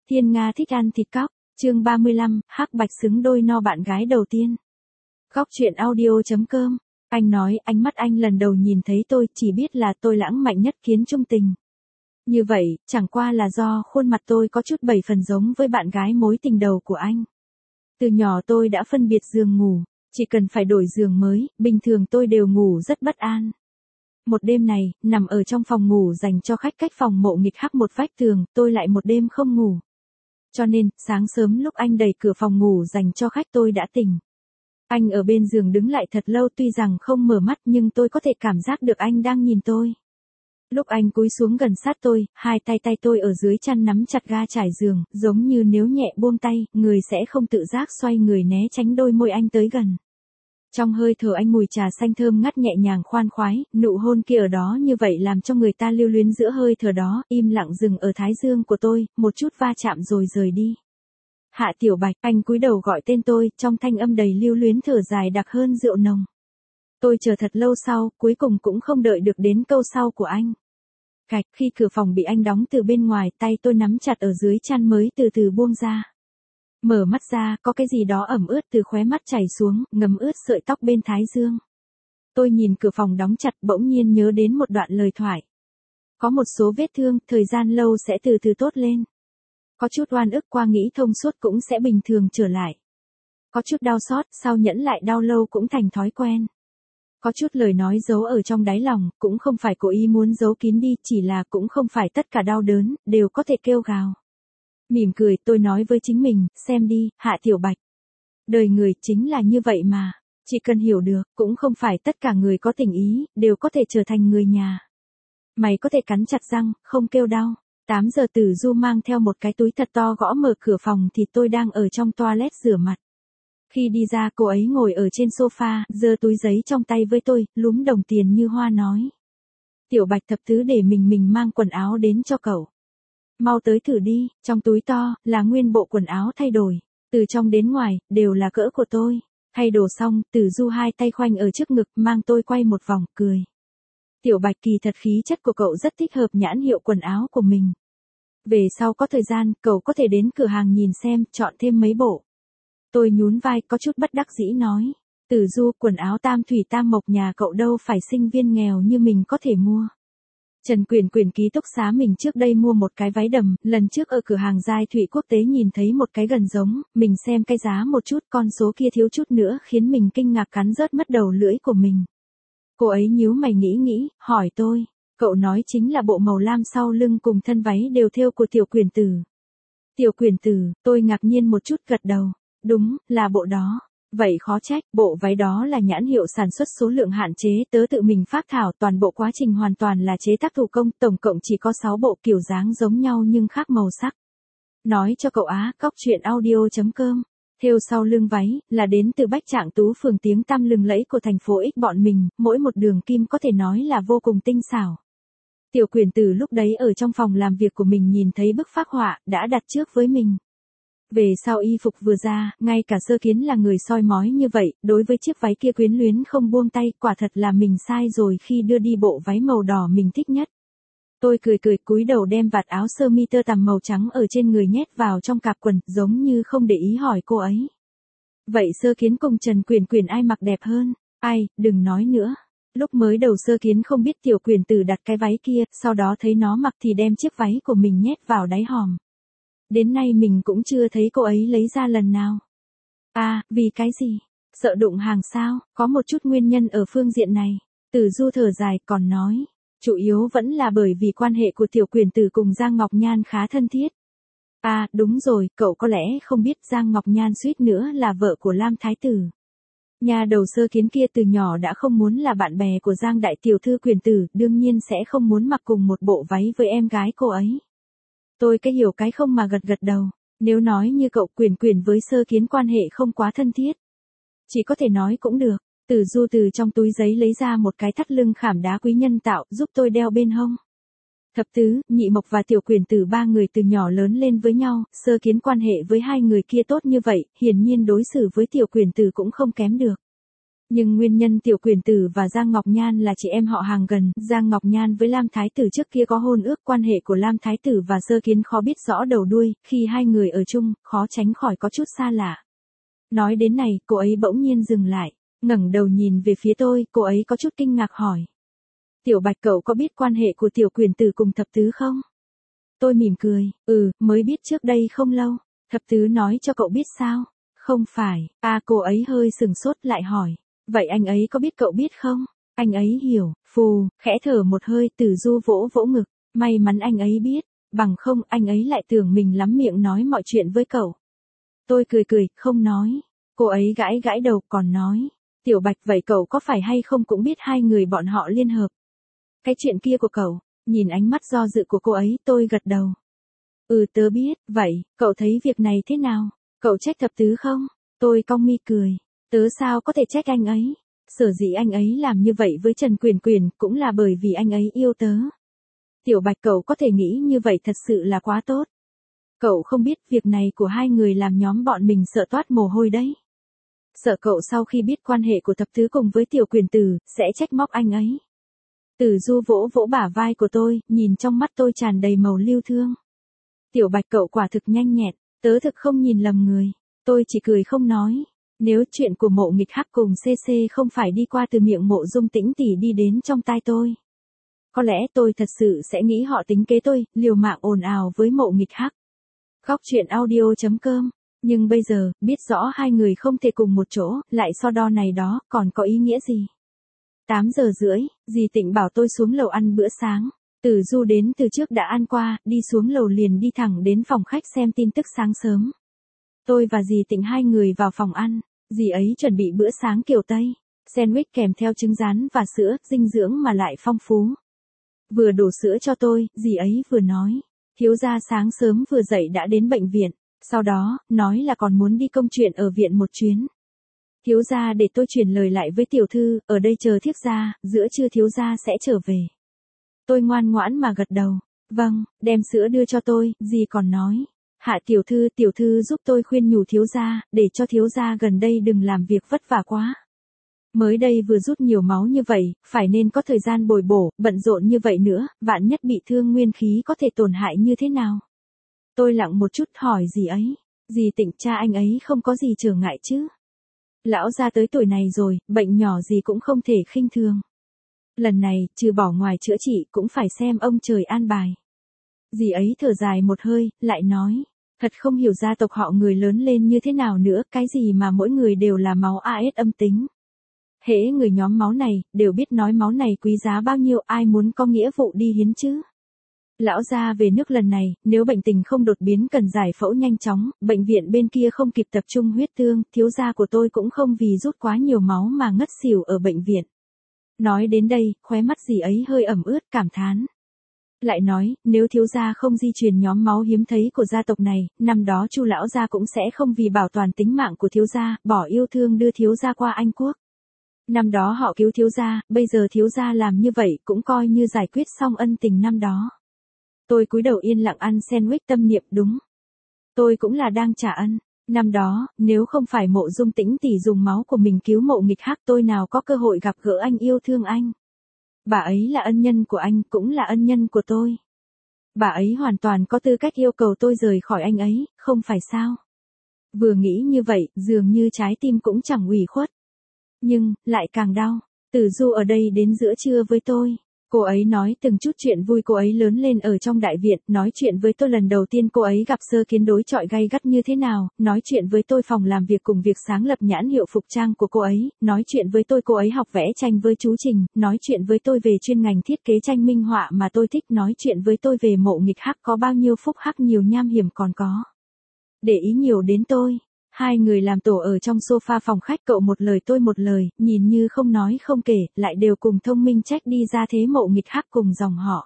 Thiên Nga thích ăn thịt cóc, chương 35, hắc bạch xứng đôi no bạn gái đầu tiên. Cóc truyện audio.com, anh nói ánh mắt anh lần đầu nhìn thấy tôi chỉ biết là tôi lãng mạn nhất kiến trung tình. Như vậy, chẳng qua là do khuôn mặt tôi có chút 7 phần giống với bạn gái mối tình đầu của anh. Từ nhỏ tôi đã phân biệt giường ngủ, chỉ cần phải đổi giường mới, bình thường tôi đều ngủ rất bất an. Một đêm này, nằm ở trong phòng ngủ dành cho khách cách phòng mộ nghịch hắc một vách tường, tôi lại một đêm không ngủ. Cho nên, sáng sớm lúc anh đẩy cửa phòng ngủ dành cho khách tôi đã tỉnh. Anh ở bên giường đứng lại thật lâu tuy rằng không mở mắt nhưng tôi có thể cảm giác được anh đang nhìn tôi. Lúc anh cúi xuống gần sát tôi, hai tay tôi ở dưới chăn nắm chặt ga trải giường, giống như nếu nhẹ buông tay, người sẽ không tự giác xoay người né tránh đôi môi anh tới gần. Trong hơi thở anh mùi trà xanh thơm ngắt nhẹ nhàng khoan khoái, nụ hôn kia ở đó như vậy làm cho người ta lưu luyến giữa hơi thở đó, im lặng dừng ở thái dương của tôi, một chút va chạm rồi rời đi. Hạ Tiểu Bạch, anh cúi đầu gọi tên tôi, trong thanh âm đầy lưu luyến thở dài đặc hơn rượu nồng. Tôi chờ thật lâu sau, cuối cùng cũng không đợi được đến câu sau của anh. Cạch, khi cửa phòng bị anh đóng từ bên ngoài, tay tôi nắm chặt ở dưới chăn mới từ từ buông ra. Mở mắt ra, có cái gì đó ẩm ướt từ khóe mắt chảy xuống, ngấm ướt sợi tóc bên thái dương. Tôi nhìn cửa phòng đóng chặt bỗng nhiên nhớ đến một đoạn lời thoại. Có một số vết thương, thời gian lâu sẽ từ từ tốt lên. Có chút oan ức qua nghĩ thông suốt cũng sẽ bình thường trở lại. Có chút đau xót, sau nhẫn lại đau lâu cũng thành thói quen. Có chút lời nói giấu ở trong đáy lòng, cũng không phải cố ý muốn giấu kín đi, chỉ là cũng không phải tất cả đau đớn, đều có thể kêu gào. Mỉm cười, tôi nói với chính mình, xem đi, Hạ Tiểu Bạch. Đời người chính là như vậy mà, chỉ cần hiểu được, cũng không phải tất cả người có tình ý, đều có thể trở thành người nhà. Mày có thể cắn chặt răng, không kêu đau. 8 giờ Tử Du mang theo một cái túi thật to gõ mở cửa phòng thì tôi đang ở trong toilet rửa mặt. Khi đi ra cô ấy ngồi ở trên sofa, giơ túi giấy trong tay với tôi, lúm đồng tiền như hoa nói. Tiểu Bạch thập tứ để mình mang quần áo đến cho cậu. Mau tới thử đi, trong túi to, là nguyên bộ quần áo thay đổi. Từ trong đến ngoài, đều là cỡ của tôi. Thay đồ xong, Tử Du hai tay khoanh ở trước ngực, mang tôi quay một vòng, cười. Tiểu Bạch kỳ thật khí chất của cậu rất thích hợp nhãn hiệu quần áo của mình. Về sau có thời gian, cậu có thể đến cửa hàng nhìn xem, chọn thêm mấy bộ. Tôi nhún vai có chút bất đắc dĩ nói. Tử Du, quần áo tam thủy tam mộc nhà cậu đâu phải sinh viên nghèo như mình có thể mua. Trần Quyển ký túc xá mình trước đây mua một cái váy đầm, lần trước ở cửa hàng Giai Thụy Quốc tế nhìn thấy một cái gần giống, mình xem cái giá một chút, con số kia thiếu chút nữa khiến mình kinh ngạc cắn rớt mất đầu lưỡi của mình. Cô ấy nhíu mày nghĩ, hỏi tôi, cậu nói chính là bộ màu lam sau lưng cùng thân váy đều thêu của Tiểu Quyển Tử. Tiểu Quyển Tử, tôi ngạc nhiên một chút gật đầu, đúng, là bộ đó. Vậy khó trách, bộ váy đó là nhãn hiệu sản xuất số lượng hạn chế, tớ tự mình phác thảo, toàn bộ quá trình hoàn toàn là chế tác thủ công, tổng cộng chỉ có 6 bộ kiểu dáng giống nhau nhưng khác màu sắc. Nói cho cậu á, cóc truyện audio.com, thêu sau lưng váy, là đến từ Bách Trạng Tú phường tiếng tăm lừng lẫy của thành phố X bọn mình, mỗi một đường kim có thể nói là vô cùng tinh xảo. Tiểu Quyển Tử lúc đấy ở trong phòng làm việc của mình nhìn thấy bức phác họa, đã đặt trước với mình. Về sau y phục vừa ra, ngay cả Sơ Kiến là người soi mói như vậy, đối với chiếc váy kia quyến luyến không buông tay, quả thật là mình sai rồi khi đưa đi bộ váy màu đỏ mình thích nhất. Tôi cười cúi đầu đem vạt áo sơ mi tơ tằm màu trắng ở trên người nhét vào trong cạp quần, giống như không để ý hỏi cô ấy. Vậy Sơ Kiến cùng Trần Quyển ai mặc đẹp hơn? Ai, đừng nói nữa. Lúc mới đầu Sơ Kiến không biết Tiểu Quyển Tử đặt cái váy kia, sau đó thấy nó mặc thì đem chiếc váy của mình nhét vào đáy hòm. Đến nay mình cũng chưa thấy cô ấy lấy ra lần nào. À, vì cái gì? Sợ đụng hàng sao? Có một chút nguyên nhân ở phương diện này. Tử Du thở dài còn nói. Chủ yếu vẫn là bởi vì quan hệ của Tiểu Quyển Tử cùng Giang Ngọc Nhan khá thân thiết. À, đúng rồi, cậu có lẽ không biết Giang Ngọc Nhan suýt nữa là vợ của Lam Thái Tử. Nhà đầu Sơ Kiến kia từ nhỏ đã không muốn là bạn bè của Giang Đại Tiểu Thư Quyển Tử, đương nhiên sẽ không muốn mặc cùng một bộ váy với em gái cô ấy. Tôi cái hiểu cái không mà gật đầu, nếu nói như cậu Quyển với Sơ Kiến quan hệ không quá thân thiết. Chỉ có thể nói cũng được, Tử Du từ trong túi giấy lấy ra một cái thắt lưng khảm đá quý nhân tạo, giúp tôi đeo bên hông. Thập tứ, Nhị Mộc và Tiểu Quyển Tử ba người từ nhỏ lớn lên với nhau, Sơ Kiến quan hệ với hai người kia tốt như vậy, hiển nhiên đối xử với Tiểu Quyển Tử cũng không kém được. Nhưng nguyên nhân Tiểu Quyền Tử và Giang Ngọc Nhan là chị em họ hàng gần, Giang Ngọc Nhan với Lam Thái Tử trước kia có hôn ước, quan hệ của Lam Thái Tử và Sơ Kiến khó biết rõ đầu đuôi, khi hai người ở chung, khó tránh khỏi có chút xa lạ. Nói đến này, cô ấy bỗng nhiên dừng lại, ngẩng đầu nhìn về phía tôi, cô ấy có chút kinh ngạc hỏi. Tiểu Bạch cậu có biết quan hệ của Tiểu Quyền Tử cùng Thập Tứ không? Tôi mỉm cười, mới biết trước đây không lâu. Thập Tứ nói cho cậu biết sao? Không phải, cô ấy hơi sừng sốt lại hỏi. Vậy anh ấy có biết cậu biết không? Anh ấy hiểu, phù, khẽ thở một hơi, Tử Du vỗ vỗ ngực. May mắn anh ấy biết, bằng không anh ấy lại tưởng mình lắm miệng nói mọi chuyện với cậu. Tôi cười cười, không nói. Cô ấy gãi gãi đầu còn nói. Tiểu Bạch vậy cậu có phải hay không cũng biết hai người bọn họ liên hợp. Cái chuyện kia của cậu, nhìn ánh mắt do dự của cô ấy, tôi gật đầu. Tớ biết, vậy, cậu thấy việc này thế nào? Cậu trách Thập Tứ không? Tôi cong mi cười. Tớ sao có thể trách anh ấy? Sở dĩ anh ấy làm như vậy với Trần Quyền Quyền cũng là bởi vì anh ấy yêu tớ. Tiểu Bạch cậu có thể nghĩ như vậy thật sự là quá tốt. Cậu không biết việc này của hai người làm nhóm bọn mình sợ toát mồ hôi đấy. Sợ cậu sau khi biết quan hệ của Thập Tứ cùng với Tiểu Quyền Tử, sẽ trách móc anh ấy. Tử Du vỗ vỗ bả vai của tôi, nhìn trong mắt tôi tràn đầy màu lưu thương. Tiểu Bạch cậu quả thực nhanh nhẹn, tớ thực không nhìn lầm người. Tôi chỉ cười không nói. Nếu chuyện của Mộ Nghịch Hắc cùng CC không phải đi qua từ miệng Mộ Dung Tĩnh tỷ đi đến trong tai tôi, có lẽ tôi thật sự sẽ nghĩ họ tính kế tôi, liều mạng ồn ào với Mộ Nghịch Hắc. Góc truyện audio.com. Nhưng bây giờ, biết rõ hai người không thể cùng một chỗ, lại so đo này đó, còn có ý nghĩa gì? 8 giờ rưỡi, dì Tịnh bảo tôi xuống lầu ăn bữa sáng. Tử Du đến từ trước đã ăn qua, đi xuống lầu liền đi thẳng đến phòng khách xem tin tức sáng sớm. Tôi và dì Tịnh hai người vào phòng ăn, dì ấy chuẩn bị bữa sáng kiểu Tây, sandwich kèm theo trứng rán và sữa, dinh dưỡng mà lại phong phú. Vừa đổ sữa cho tôi, dì ấy vừa nói, thiếu gia sáng sớm vừa dậy đã đến bệnh viện, sau đó, nói là còn muốn đi công chuyện ở viện một chuyến. Thiếu gia để tôi truyền lời lại với tiểu thư, ở đây chờ thiếp gia, giữa trưa thiếu gia sẽ trở về. Tôi ngoan ngoãn mà gật đầu, vâng, đem sữa đưa cho tôi, dì còn nói. Hạ tiểu thư giúp tôi khuyên nhủ thiếu gia, để cho thiếu gia gần đây đừng làm việc vất vả quá. Mới đây vừa rút nhiều máu như vậy, phải nên có thời gian bồi bổ, bận rộn như vậy nữa, vạn nhất bị thương nguyên khí có thể tổn hại như thế nào? Tôi lặng một chút hỏi dì ấy, dì Tịnh cha anh ấy không có gì trở ngại chứ? Lão gia tới tuổi này rồi, bệnh nhỏ gì cũng không thể khinh thường. Lần này, trừ bỏ ngoài chữa trị cũng phải xem ông trời an bài. Dì ấy thở dài một hơi, lại nói, thật không hiểu gia tộc họ người lớn lên như thế nào nữa, cái gì mà mỗi người đều là máu AS âm tính. Hễ người nhóm máu này, đều biết nói máu này quý giá bao nhiêu, ai muốn có nghĩa vụ đi hiến chứ. Lão gia về nước lần này, nếu bệnh tình không đột biến cần giải phẫu nhanh chóng, bệnh viện bên kia không kịp tập trung huyết tương, thiếu gia của tôi cũng không vì rút quá nhiều máu mà ngất xỉu ở bệnh viện. Nói đến đây, khóe mắt dì ấy hơi ẩm ướt, cảm thán. Lại nói, nếu thiếu gia không di truyền nhóm máu hiếm thấy của gia tộc này, năm đó Chu lão gia cũng sẽ không vì bảo toàn tính mạng của thiếu gia, bỏ yêu thương đưa thiếu gia qua Anh Quốc. Năm đó họ cứu thiếu gia, bây giờ thiếu gia làm như vậy cũng coi như giải quyết xong ân tình năm đó. Tôi cúi đầu yên lặng ăn sandwich tâm niệm đúng. Tôi cũng là đang trả ân. Năm đó, nếu không phải Mộ Dung Tĩnh tỷ dùng máu của mình cứu Mộ Nghịch Hắc tôi nào có cơ hội gặp gỡ anh yêu thương anh. Bà ấy là ân nhân của anh, cũng là ân nhân của tôi. Bà ấy hoàn toàn có tư cách yêu cầu tôi rời khỏi anh ấy, không phải sao? Vừa nghĩ như vậy, dường như trái tim cũng chẳng ủy khuất. Nhưng, lại càng đau. Tử Du ở đây đến giữa trưa với tôi. Cô ấy nói từng chút chuyện vui cô ấy lớn lên ở trong đại viện, nói chuyện với tôi lần đầu tiên cô ấy gặp Sơ Kiến đối chọi gay gắt như thế nào, nói chuyện với tôi phòng làm việc cùng việc sáng lập nhãn hiệu phục trang của cô ấy, nói chuyện với tôi cô ấy học vẽ tranh với chú Trình, nói chuyện với tôi về chuyên ngành thiết kế tranh minh họa mà tôi thích, nói chuyện với tôi về Mộ Nghịch Hắc có bao nhiêu phúc hắc nhiều nham hiểm còn có. Để ý nhiều đến tôi. Hai người làm tổ ở trong sofa phòng khách, cậu một lời tôi một lời, nhìn như không nói không kể, lại đều cùng thông minh trách đi ra thế Mộ Nghịch Hắc cùng dòng họ.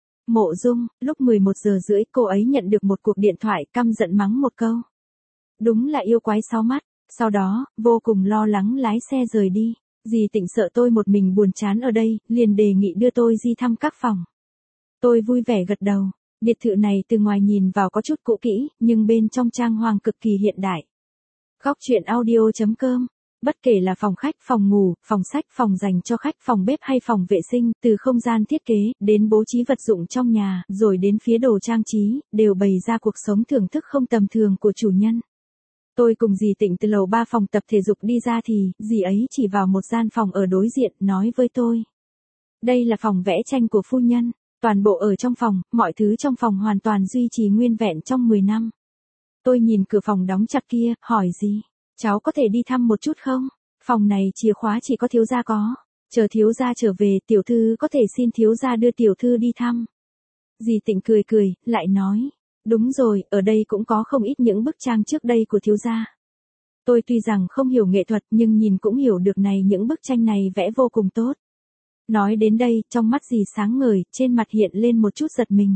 Mộ Dung, lúc 11 giờ rưỡi cô ấy nhận được một cuộc điện thoại, căm giận mắng một câu. Đúng là yêu quái sáu mắt, sau đó, vô cùng lo lắng lái xe rời đi. Dì Tịnh sợ tôi một mình buồn chán ở đây, liền đề nghị đưa tôi đi thăm các phòng. Tôi vui vẻ gật đầu, biệt thự này từ ngoài nhìn vào có chút cũ kỹ, nhưng bên trong trang hoàng cực kỳ hiện đại. Góc truyện audio.com Bất kể là phòng khách, phòng ngủ, phòng sách, phòng dành cho khách, phòng bếp hay phòng vệ sinh, từ không gian thiết kế, đến bố trí vật dụng trong nhà, rồi đến phía đồ trang trí, đều bày ra cuộc sống thưởng thức không tầm thường của chủ nhân. Tôi cùng dì Tịnh từ lầu 3 phòng tập thể dục đi ra thì, dì ấy chỉ vào một gian phòng ở đối diện, nói với tôi. Đây là phòng vẽ tranh của phu nhân. Toàn bộ ở trong phòng, mọi thứ trong phòng hoàn toàn duy trì nguyên vẹn trong 10 năm. Tôi nhìn cửa phòng đóng chặt kia, hỏi dì, cháu có thể đi thăm một chút không? Phòng này chìa khóa chỉ có thiếu gia có. Chờ thiếu gia trở về, tiểu thư có thể xin thiếu gia đưa tiểu thư đi thăm. Dì Tịnh cười cười, lại nói, đúng rồi, ở đây cũng có không ít những bức tranh trước đây của thiếu gia. Tôi tuy rằng không hiểu nghệ thuật nhưng nhìn cũng hiểu được này, những bức tranh này vẽ vô cùng tốt. Nói đến đây, trong mắt dì sáng ngời, trên mặt hiện lên một chút giật mình.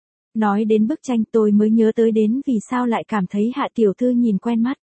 Nói đến bức tranh tôi mới nhớ tới đến vì sao lại cảm thấy Hạ tiểu thư nhìn quen mắt.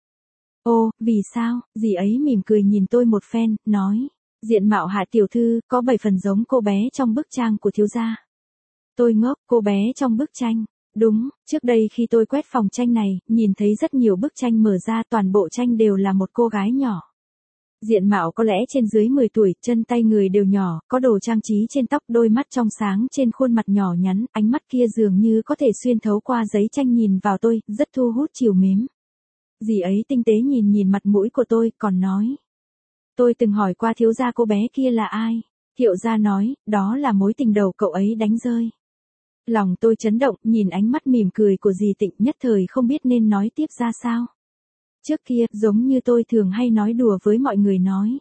Ô, vì sao? Dì ấy mỉm cười nhìn tôi một phen, nói. Diện mạo Hạ tiểu thư có 7 phần giống cô bé trong bức tranh của thiếu gia. Tôi ngốc, cô bé trong bức tranh. Đúng, trước đây khi tôi quét phòng tranh này, nhìn thấy rất nhiều bức tranh mở ra, toàn bộ tranh đều là một cô gái nhỏ. Diện mạo có lẽ trên dưới 10 tuổi, chân tay người đều nhỏ, có đồ trang trí trên tóc, đôi mắt trong sáng trên khuôn mặt nhỏ nhắn, ánh mắt kia dường như có thể xuyên thấu qua giấy tranh nhìn vào tôi, rất thu hút trìu mến. Dì ấy tinh tế nhìn nhìn mặt mũi của tôi, còn nói. Tôi từng hỏi qua thiếu gia cô bé kia là ai. Thiệu gia nói, đó là mối tình đầu cậu ấy đánh rơi. Lòng tôi chấn động, nhìn ánh mắt mỉm cười của dì Tịnh, nhất thời không biết nên nói tiếp ra sao. Trước kia, giống như tôi thường hay nói đùa với mọi người nói.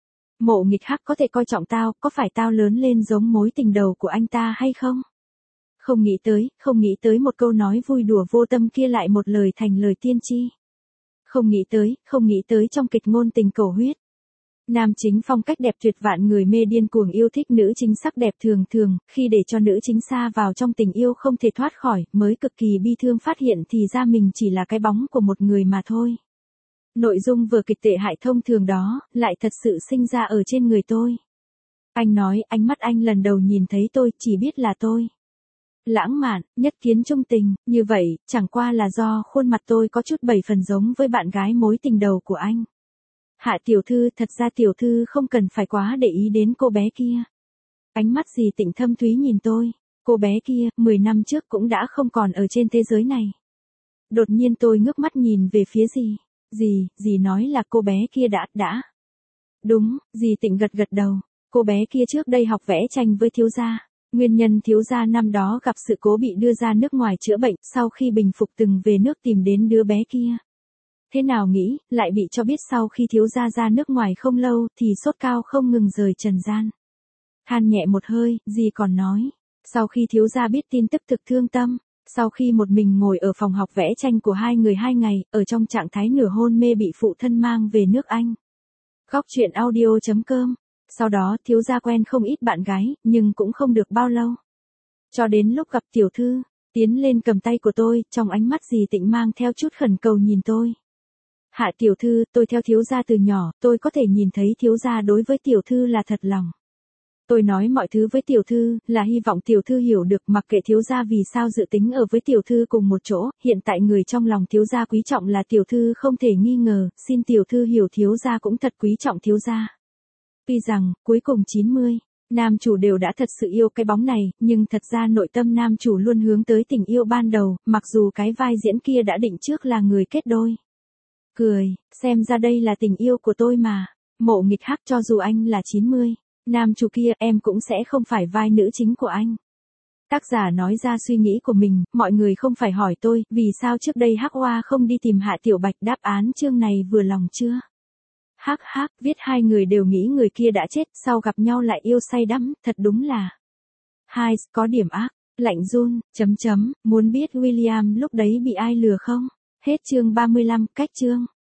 Mộ Nghịch Hắc có thể coi trọng tao, có phải tao lớn lên giống mối tình đầu của anh ta hay không? Không nghĩ tới một câu nói vui đùa vô tâm kia lại một lời thành lời tiên tri. Không nghĩ tới trong kịch ngôn tình cầu huyết. Nam chính phong cách đẹp tuyệt vạn, người mê điên cuồng yêu thích nữ chính sắc đẹp thường thường, khi để cho nữ chính sa vào trong tình yêu không thể thoát khỏi, mới cực kỳ bi thương phát hiện thì ra mình chỉ là cái bóng của một người mà thôi. Nội dung vừa kịch tệ hại thông thường đó, lại thật sự sinh ra ở trên người tôi. Anh nói, ánh mắt anh lần đầu nhìn thấy tôi, chỉ biết là tôi. Lãng mạn, nhất kiến trung tình, như vậy, chẳng qua là do khuôn mặt tôi có chút 7 phần giống với bạn gái mối tình đầu của anh. Hạ tiểu thư, thật ra tiểu thư không cần phải quá để ý đến cô bé kia. Ánh mắt dì Tịnh thâm thúy nhìn tôi. Cô bé kia, 10 năm trước cũng đã không còn ở trên thế giới này. Đột nhiên tôi ngước mắt nhìn về phía dì. Dì nói là cô bé kia đã. Đúng, dì Tịnh gật gật đầu. Cô bé kia trước đây học vẽ tranh với thiếu gia. Nguyên nhân thiếu gia năm đó gặp sự cố bị đưa ra nước ngoài chữa bệnh, sau khi bình phục từng về nước tìm đến đứa bé kia. Thế nào nghĩ, lại bị cho biết sau khi thiếu gia ra nước ngoài không lâu, thì sốt cao không ngừng rời trần gian. Than nhẹ một hơi, dì còn nói. Sau khi thiếu gia biết tin tức thực thương tâm, sau khi một mình ngồi ở phòng học vẽ tranh của hai người 2 ngày, ở trong trạng thái nửa hôn mê bị phụ thân mang về nước Anh. Góc truyện audio.com. Sau đó thiếu gia quen không ít bạn gái, nhưng cũng không được bao lâu. Cho đến lúc gặp tiểu thư, tiến lên cầm tay của tôi, trong ánh mắt dì Tịnh mang theo chút khẩn cầu nhìn tôi. Hạ tiểu thư, tôi theo thiếu gia từ nhỏ, tôi có thể nhìn thấy thiếu gia đối với tiểu thư là thật lòng. Tôi nói mọi thứ với tiểu thư, là hy vọng tiểu thư hiểu được, mặc kệ thiếu gia vì sao dự tính ở với tiểu thư cùng một chỗ, hiện tại người trong lòng thiếu gia quý trọng là tiểu thư không thể nghi ngờ, xin tiểu thư hiểu thiếu gia cũng thật quý trọng thiếu gia. Tuy rằng, cuối cùng 90, nam chủ đều đã thật sự yêu cái bóng này, nhưng thật ra nội tâm nam chủ luôn hướng tới tình yêu ban đầu, mặc dù cái vai diễn kia đã định trước là người kết đôi. Cười, xem ra đây là tình yêu của tôi mà. Mộ Nghịch Hắc, cho dù anh là 90, nam chủ kia, em cũng sẽ không phải vai nữ chính của anh. Tác giả nói ra suy nghĩ của mình, mọi người không phải hỏi tôi, vì sao trước đây Hắc Hoa không đi tìm Hạ Tiểu Bạch, đáp án chương này vừa lòng chưa? Hắc, viết hai người đều nghĩ người kia đã chết, sau gặp nhau lại yêu say đắm, thật đúng là. Hai, có điểm ác, lạnh run, muốn biết William lúc đấy bị ai lừa không? Hết chương 35, cách chương.